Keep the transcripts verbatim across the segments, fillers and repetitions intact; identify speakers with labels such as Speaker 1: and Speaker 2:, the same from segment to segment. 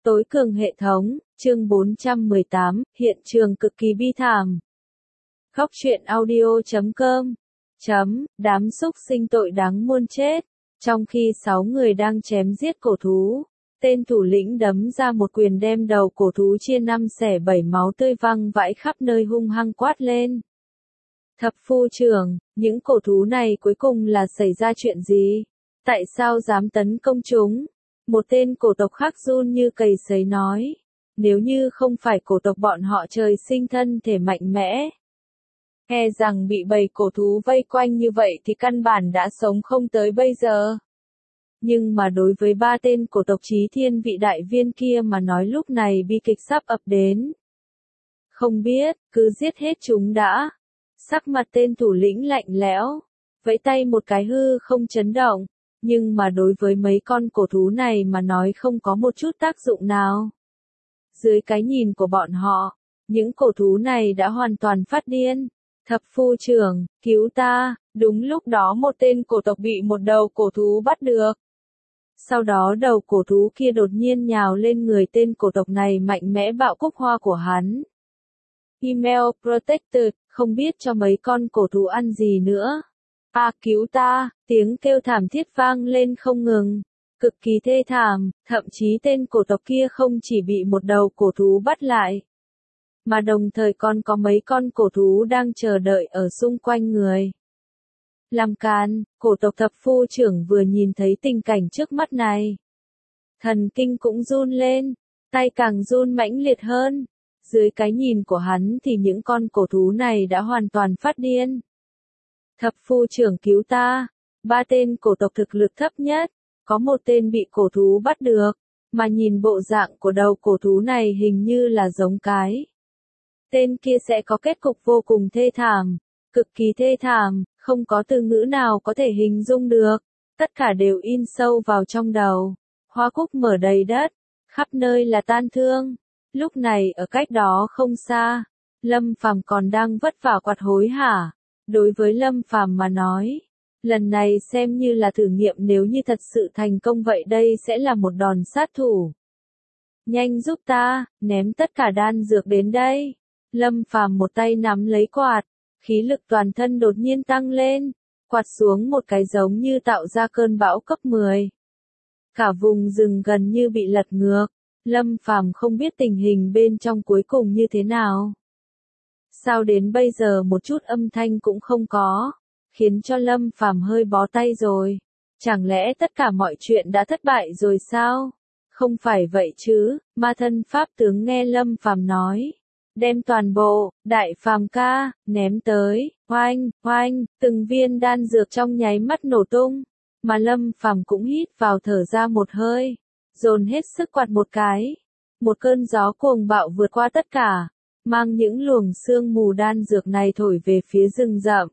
Speaker 1: Tối cường hệ thống, chương bốn trăm mười tám, hiện trường cực kỳ bi thảm. Khóc chuyện audio chấm com chấm, đám súc sinh tội đáng muôn chết. Trong khi sáu người đang chém giết cổ thú, tên thủ lĩnh đấm ra một quyền đem đầu cổ thú chia năm xẻ bảy, máu tươi văng vãi khắp nơi, hung hăng quát lên. Thập phu trưởng, những cổ thú này cuối cùng là xảy ra chuyện gì? Tại sao dám tấn công chúng? Một tên cổ tộc khác run như cầy sấy nói. Nếu như không phải cổ tộc bọn họ trời sinh thân thể mạnh mẽ, e rằng bị bầy cổ thú vây quanh như vậy thì căn bản đã sống không tới bây giờ. Nhưng mà đối với ba tên cổ tộc Chí Thiên vị đại viên kia mà nói, lúc này bi kịch sắp ập đến. Không biết, cứ giết hết chúng đã. Sắc mặt tên thủ lĩnh lạnh lẽo, vẫy tay một cái, hư không chấn động. Nhưng mà đối với mấy con cổ thú này mà nói không có một chút tác dụng nào. Dưới cái nhìn của bọn họ, những cổ thú này đã hoàn toàn phát điên. Thập phu trưởng, cứu ta! Đúng lúc đó một tên cổ tộc bị một đầu cổ thú bắt được. Sau đó đầu cổ thú kia đột nhiên nhào lên người tên cổ tộc này, mạnh mẽ bạo cúc hoa của hắn. Email protected, không biết cho mấy con cổ thú ăn gì nữa. À, cứu ta! Tiếng kêu thảm thiết vang lên không ngừng. Cực kỳ thê thảm, thậm chí tên cổ tộc kia không chỉ bị một đầu cổ thú bắt lại, mà đồng thời còn có mấy con cổ thú đang chờ đợi ở xung quanh người. Làm càn, cổ tộc thập phu trưởng vừa nhìn thấy tình cảnh trước mắt này, thần kinh cũng run lên, tay càng run mãnh liệt hơn. Dưới cái nhìn của hắn thì những con cổ thú này đã hoàn toàn phát điên. Thập phu trưởng cứu ta! Ba tên cổ tộc thực lực thấp nhất, có một tên bị cổ thú bắt được, mà nhìn bộ dạng của đầu cổ thú này hình như là giống cái. Tên kia sẽ có kết cục vô cùng thê thảm, cực kỳ thê thảm, không có từ ngữ nào có thể hình dung được. Tất cả đều in sâu vào trong đầu. Hoa cúc mở đầy đất, khắp nơi là tang thương. Lúc này ở cách đó không xa, Lâm Phàm còn đang vất vả quạt hối hả. Đối với Lâm Phàm mà nói, lần này xem như là thử nghiệm, nếu như thật sự thành công vậy đây sẽ là một đòn sát thủ. Nhanh giúp ta, ném tất cả đan dược đến đây. Lâm Phàm một tay nắm lấy quạt, khí lực toàn thân đột nhiên tăng lên, quạt xuống một cái giống như tạo ra cơn bão cấp mười. Cả vùng rừng gần như bị lật ngược. Lâm Phàm không biết tình hình bên trong cuối cùng như thế nào. Sao đến bây giờ một chút âm thanh cũng không có, khiến cho Lâm Phàm hơi bó tay rồi. Chẳng lẽ tất cả mọi chuyện đã thất bại rồi sao? Không phải vậy chứ, ma thân pháp tướng nghe Lâm Phàm nói. Đem toàn bộ, đại phàm ca, ném tới, oanh, oanh, từng viên đan dược trong nháy mắt nổ tung. Mà Lâm Phàm cũng hít vào thở ra một hơi, dồn hết sức quạt một cái. Một cơn gió cuồng bạo vượt qua tất cả, mang những luồng sương mù đan dược này thổi về phía rừng rậm.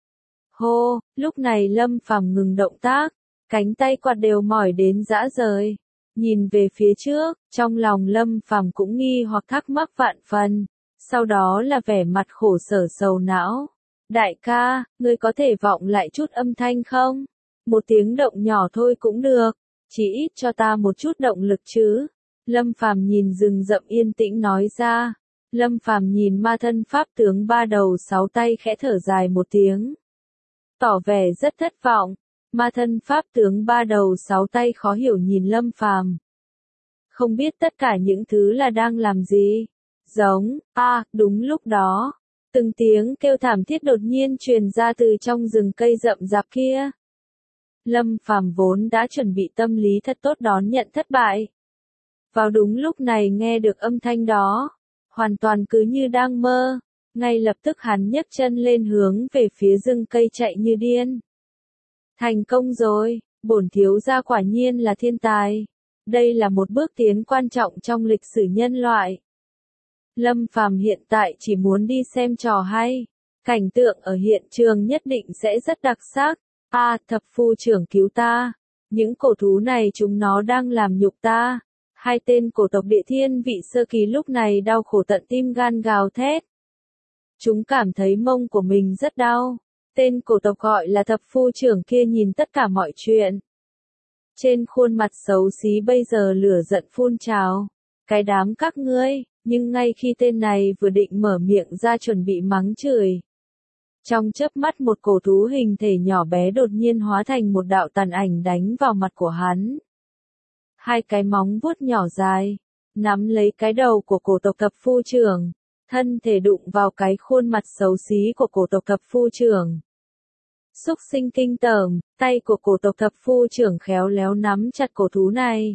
Speaker 1: Hô, lúc này Lâm Phàm ngừng động tác, cánh tay quạt đều mỏi đến rã rời. Nhìn về phía trước, trong lòng Lâm Phàm cũng nghi hoặc thắc mắc vạn phần, sau đó là vẻ mặt khổ sở sầu não. Đại ca, ngươi có thể vọng lại chút âm thanh không? Một tiếng động nhỏ thôi cũng được, chỉ ít cho ta một chút động lực chứ. Lâm Phàm nhìn rừng rậm yên tĩnh nói ra. Lâm Phàm nhìn ma thân pháp tướng ba đầu sáu tay khẽ thở dài một tiếng, tỏ vẻ rất thất vọng. Ma thân pháp tướng ba đầu sáu tay khó hiểu nhìn Lâm Phàm, không biết tất cả những thứ là đang làm gì. Giống, a, à, đúng lúc đó, từng tiếng kêu thảm thiết đột nhiên truyền ra từ trong rừng cây rậm rạp kia. Lâm Phàm vốn đã chuẩn bị tâm lý thật tốt đón nhận thất bại. Vào đúng lúc này nghe được âm thanh đó, hoàn toàn cứ như đang mơ, ngay lập tức hắn nhấc chân lên hướng về phía rừng cây chạy như điên. Thành công rồi, bổn thiếu gia quả nhiên là thiên tài. Đây là một bước tiến quan trọng trong lịch sử nhân loại. Lâm Phàm hiện tại chỉ muốn đi xem trò hay. Cảnh tượng ở hiện trường nhất định sẽ rất đặc sắc. A, à, thập phu trưởng cứu ta. Những cổ thú này chúng nó đang làm nhục ta. Hai tên cổ tộc địa thiên vị sơ kỳ lúc này đau khổ tận tim gan gào thét. Chúng cảm thấy mông của mình rất đau. Tên cổ tộc gọi là thập phu trưởng kia nhìn tất cả mọi chuyện. Trên khuôn mặt xấu xí bây giờ lửa giận phun trào. Cái đám các ngươi, nhưng ngay khi tên này vừa định mở miệng ra chuẩn bị mắng chửi. Trong chớp mắt một cổ thú hình thể nhỏ bé đột nhiên hóa thành một đạo tàn ảnh đánh vào mặt của hắn. Hai cái móng vuốt nhỏ dài, nắm lấy cái đầu của cổ tộc thập phu trưởng, thân thể đụng vào cái khuôn mặt xấu xí của cổ tộc thập phu trưởng. Xúc sinh kinh tởm, tay của cổ tộc thập phu trưởng khéo léo nắm chặt cổ thú này.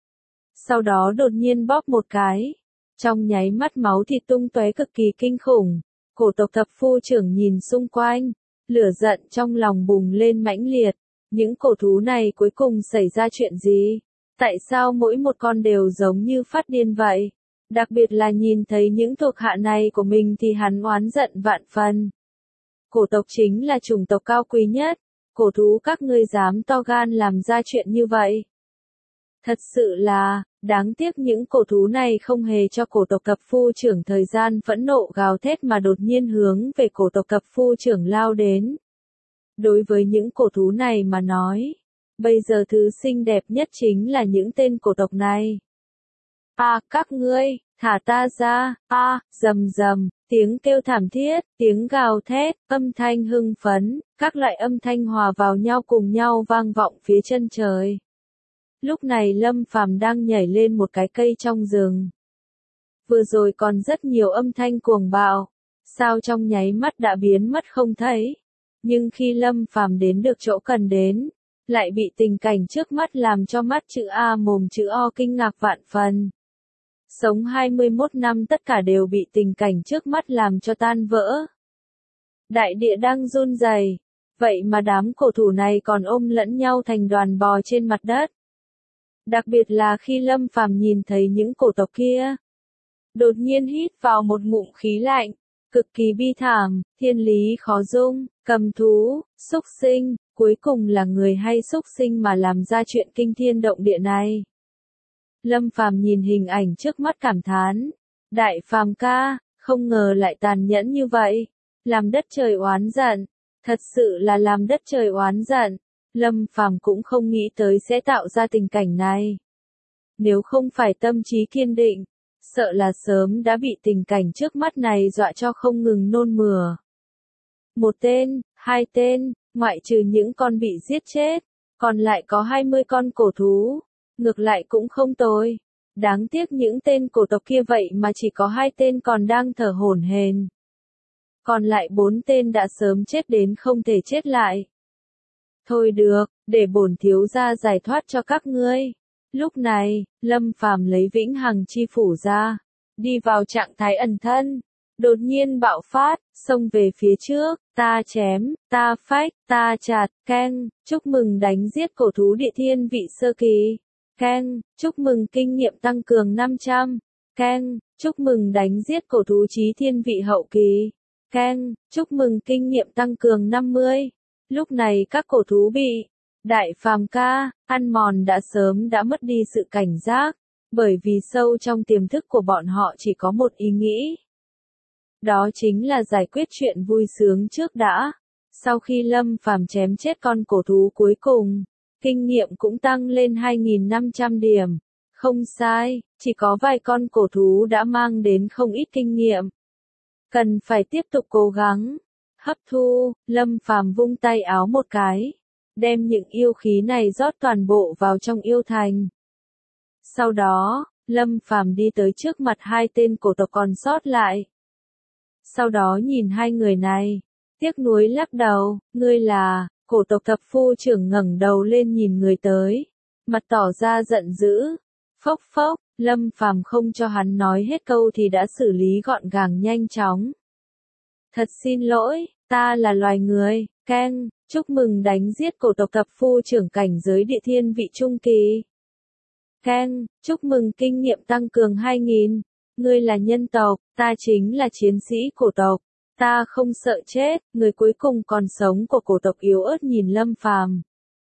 Speaker 1: Sau đó đột nhiên bóp một cái, trong nháy mắt máu thịt tung tóe cực kỳ kinh khủng. Cổ tộc thập phu trưởng nhìn xung quanh, lửa giận trong lòng bùng lên mãnh liệt. Những cổ thú này cuối cùng xảy ra chuyện gì? Tại sao mỗi một con đều giống như phát điên vậy? Đặc biệt là nhìn thấy những thuộc hạ này của mình thì hắn oán giận vạn phần. Cổ tộc chính là chủng tộc cao quý nhất, cổ thú các ngươi dám to gan làm ra chuyện như vậy. Thật sự là, đáng tiếc những cổ thú này không hề cho cổ tộc thập phu trưởng thời gian phẫn nộ gào thét mà đột nhiên hướng về cổ tộc thập phu trưởng lao đến. Đối với những cổ thú này mà nói, bây giờ thứ xinh đẹp nhất chính là những tên cổ tộc này. A, à, các ngươi, thả ta ra, a, à, rầm rầm, tiếng kêu thảm thiết, tiếng gào thét, âm thanh hưng phấn, các loại âm thanh hòa vào nhau cùng nhau vang vọng phía chân trời. Lúc này Lâm Phàm đang nhảy lên một cái cây trong rừng. Vừa rồi còn rất nhiều âm thanh cuồng bạo, sao trong nháy mắt đã biến mất không thấy. Nhưng khi Lâm Phàm đến được chỗ cần đến, lại bị tình cảnh trước mắt làm cho mắt chữ A mồm chữ O kinh ngạc vạn phần. Sống hai mươi mốt năm tất cả đều bị tình cảnh trước mắt làm cho tan vỡ. Đại địa đang run rẩy, vậy mà đám cổ thủ này còn ôm lẫn nhau thành đoàn bò trên mặt đất. Đặc biệt là khi Lâm Phàm nhìn thấy những cổ tộc kia, đột nhiên hít vào một ngụm khí lạnh, cực kỳ bi thảm, thiên lý khó dung, cầm thú, xúc sinh, cuối cùng là người hay xúc sinh mà làm ra chuyện kinh thiên động địa này. Lâm Phàm nhìn hình ảnh trước mắt cảm thán, Đại Phàm ca, không ngờ lại tàn nhẫn như vậy, làm đất trời oán giận, thật sự là làm đất trời oán giận. Lâm Phàm cũng không nghĩ tới sẽ tạo ra tình cảnh này. Nếu không phải tâm trí kiên định, sợ là sớm đã bị tình cảnh trước mắt này dọa cho không ngừng nôn mửa. Một tên, hai tên, ngoại trừ những con bị giết chết, còn lại có hai mươi con cổ thú, ngược lại cũng không tồi. Đáng tiếc những tên cổ tộc kia vậy mà chỉ có hai tên còn đang thở hổn hển. Còn lại bốn tên đã sớm chết đến không thể chết lại. Thôi được, để bổn thiếu gia giải thoát cho các ngươi. Lúc này, Lâm Phàm lấy vĩnh hằng chi phủ ra, đi vào trạng thái ẩn thân, đột nhiên bạo phát, xông về phía trước, ta chém, ta phách, ta chặt, keng, chúc mừng đánh giết cổ thú địa thiên vị sơ kỳ, keng, chúc mừng kinh nghiệm tăng cường năm trăm, keng, chúc mừng đánh giết cổ thú chí thiên vị hậu kỳ, keng, chúc mừng kinh nghiệm tăng cường năm mươi. Lúc này các cổ thú bị Đại Phàm ca ăn mòn đã sớm đã mất đi sự cảnh giác, bởi vì sâu trong tiềm thức của bọn họ chỉ có một ý nghĩ. Đó chính là giải quyết chuyện vui sướng trước đã. Sau khi Lâm Phàm chém chết con cổ thú cuối cùng, kinh nghiệm cũng tăng lên hai nghìn năm trăm điểm. Không sai, chỉ có vài con cổ thú đã mang đến không ít kinh nghiệm. Cần phải tiếp tục cố gắng. Hấp thu, Lâm Phàm vung tay áo một cái, đem những yêu khí này rót toàn bộ vào trong yêu thành. Sau đó, Lâm Phàm đi tới trước mặt hai tên cổ tộc còn sót lại. Sau đó nhìn hai người này, tiếc nuối lắc đầu, ngươi là, cổ tộc thập phu trưởng ngẩng đầu lên nhìn người tới, mặt tỏ ra giận dữ. Phốc phốc, Lâm Phàm không cho hắn nói hết câu thì đã xử lý gọn gàng nhanh chóng. Thật xin lỗi, ta là loài người, keng, chúc mừng đánh giết cổ tộc thập phu trưởng cảnh giới địa thiên vị trung kỳ. Keng, chúc mừng kinh nghiệm tăng cường hai nghìn, ngươi là nhân tộc, ta chính là chiến sĩ cổ tộc, ta không sợ chết, người cuối cùng còn sống của cổ tộc yếu ớt nhìn Lâm Phàm.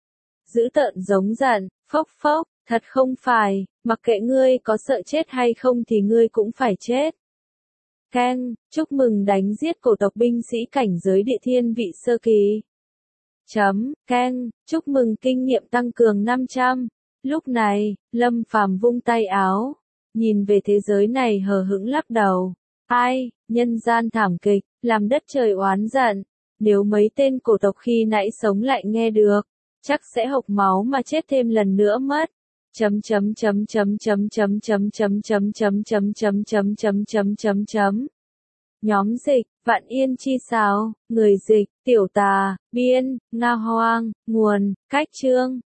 Speaker 1: Dữ tợn giống giận, phốc phốc, thật không phải, mặc kệ ngươi có sợ chết hay không thì ngươi cũng phải chết. Keng, chúc mừng đánh giết cổ tộc binh sĩ cảnh giới địa thiên vị sơ kỳ. Chấm, keng, chúc mừng kinh nghiệm tăng cường năm trăm. Lúc này, Lâm Phàm vung tay áo, nhìn về thế giới này hờ hững lắc đầu. Ai, nhân gian thảm kịch, làm đất trời oán giận. Nếu mấy tên cổ tộc khi nãy sống lại nghe được, chắc sẽ hộc máu mà chết thêm lần nữa mất. Chấm chấm chấm chấm chấm chấm chấm chấm chấm chấm chấm chấm chấm chấm chấm chấm chấm. Nhóm dịch, Vạn Yên chi sao, người dịch, Tiểu Tà, biên, Nga Hoang, nguồn, Cách Chương.